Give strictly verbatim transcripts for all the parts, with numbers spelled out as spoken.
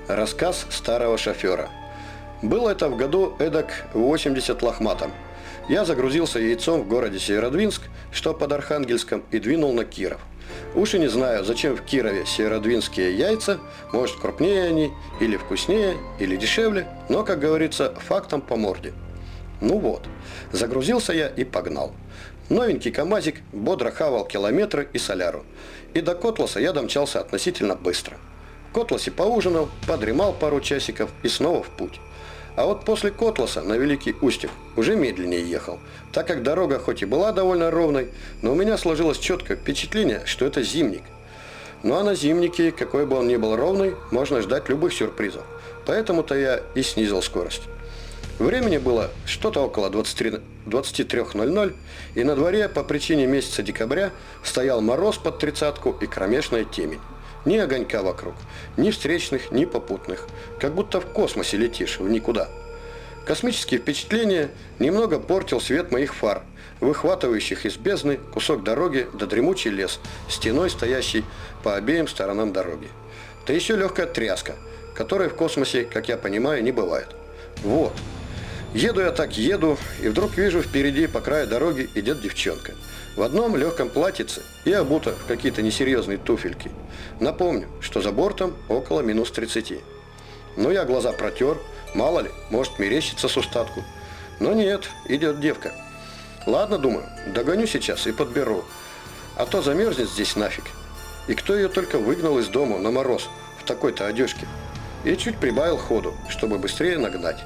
Рассказ старого шофера. Было это в году эдак восемьдесят лохматом. Я загрузился яйцом в городе Северодвинск, что под Архангельском, и двинул на Киров. Уж и не знаю, зачем в Кирове северодвинские яйца, может, крупнее они, или вкуснее, или дешевле, но, как говорится, фактом по морде. Ну вот, загрузился я и погнал. Новенький КамАЗик бодро хавал километры и соляру. И до Котласа я домчался относительно быстро. В Котласе поужинал, подремал пару часиков и снова в путь. А вот после Котласа на Великий Устюг уже медленнее ехал, так как дорога хоть и была довольно ровной, но у меня сложилось четкое впечатление, что это зимник. Ну а на зимнике, какой бы он ни был ровный, можно ждать любых сюрпризов. Поэтому-то я и снизил скорость. Времени было что-то около двадцати трёх ноль-ноль, и на дворе по причине месяца декабря стоял мороз под тридцатку и кромешная темень. Ни огонька вокруг, ни встречных, ни попутных. Как будто в космосе летишь в никуда. Космические впечатления немного портил свет моих фар, выхватывающих из бездны кусок дороги да дремучий лес, стеной стоящий по обеим сторонам дороги. Да еще легкая тряска, которой в космосе, как я понимаю, не бывает. Вот. Еду я так еду, и вдруг вижу впереди по краю дороги идет девчонка. В одном легком платьице и обута в какие-то несерьезные туфельки. Напомню, что за бортом около минус тридцати. Ну, я глаза протер, мало ли, может мерещится с устатку. Но нет, идет девка. Ладно, думаю, догоню сейчас и подберу. А то замерзнет здесь нафиг. И кто ее только выгнал из дома на мороз в такой-то одежке. И чуть прибавил ходу, чтобы быстрее нагнать.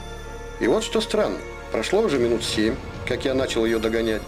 И вот что странно, прошло уже минут семь, как я начал ее догонять.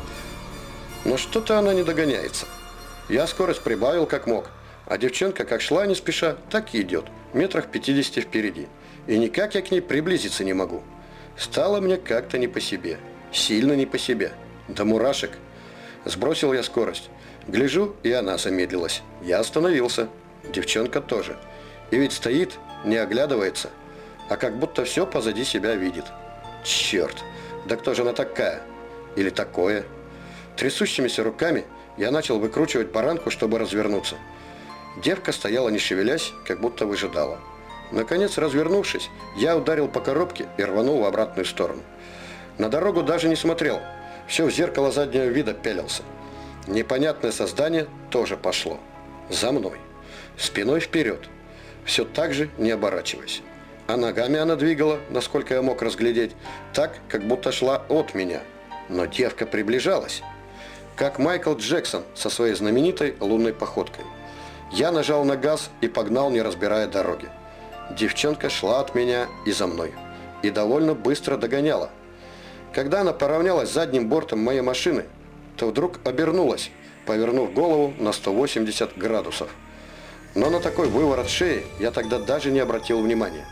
Но что-то она не догоняется. Я скорость прибавил как мог, а девчонка как шла не спеша, так и идет, метрах пятидесяти впереди. И никак я к ней приблизиться не могу. Стало мне как-то не по себе, сильно не по себе, до мурашек. Сбросил я скорость. Гляжу, и она замедлилась. Я остановился, девчонка тоже. И ведь стоит, не оглядывается, а как будто все позади себя видит. Черт, да кто же она такая? Или такое? Трясущимися руками я начал выкручивать баранку, чтобы развернуться. Девка стояла не шевелясь, как будто выжидала. Наконец, развернувшись, я ударил по коробке и рванул в обратную сторону. На дорогу даже не смотрел, все в зеркало заднего вида пялился. Непонятное создание тоже пошло. За мной. Спиной вперед. Все так же, не оборачиваясь. А ногами она двигала, насколько я мог разглядеть, так, как будто шла от меня. Но девка приближалась. Как Майкл Джексон со своей знаменитой лунной походкой. Я нажал на газ и погнал, не разбирая дороги. Девчонка шла от меня и за мной. И довольно быстро догоняла. Когда она поравнялась с задним бортом моей машины, то вдруг обернулась, повернув голову на сто восемьдесят градусов. Но на такой выворот шеи я тогда даже не обратил внимания.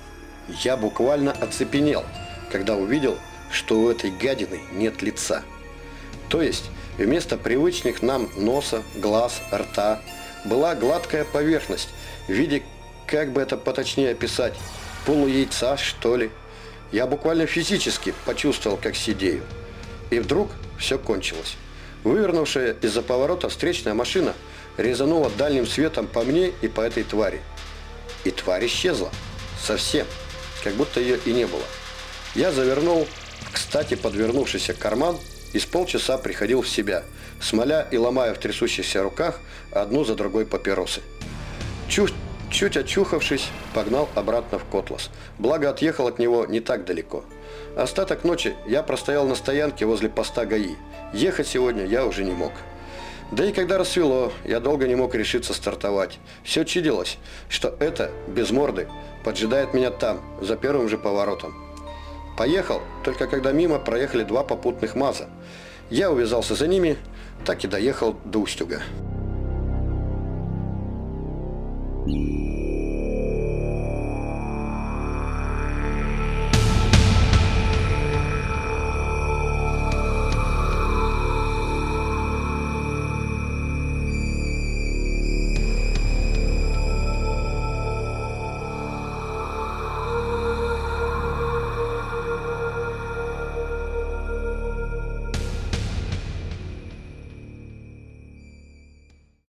Я буквально оцепенел, когда увидел, что у этой гадины нет лица. То есть вместо привычных нам носа, глаз, рта была гладкая поверхность в виде, как бы это поточнее описать, полуяйца, что ли. Я буквально физически почувствовал, как сидею. И вдруг все кончилось. Вывернувшая из-за поворота встречная машина резанула дальним светом по мне и по этой твари. И тварь исчезла. Совсем. Как будто ее и не было. Я завернул в, кстати, подвернувшийся карман и с полчаса приходил в себя, смоля и ломая в трясущихся руках одну за другой папиросы. Чуть, чуть очухавшись, погнал обратно в Котлас. Благо, отъехал от него не так далеко. Остаток ночи я простоял на стоянке возле поста ГАИ. Ехать сегодня я уже не мог. Да и когда рассвело, я долго не мог решиться стартовать. Все чудилось, что это, без морды, поджидает меня там, за первым же поворотом. Поехал, только когда мимо проехали два попутных МАЗа. Я увязался за ними, так и доехал до Устюга. Thank you.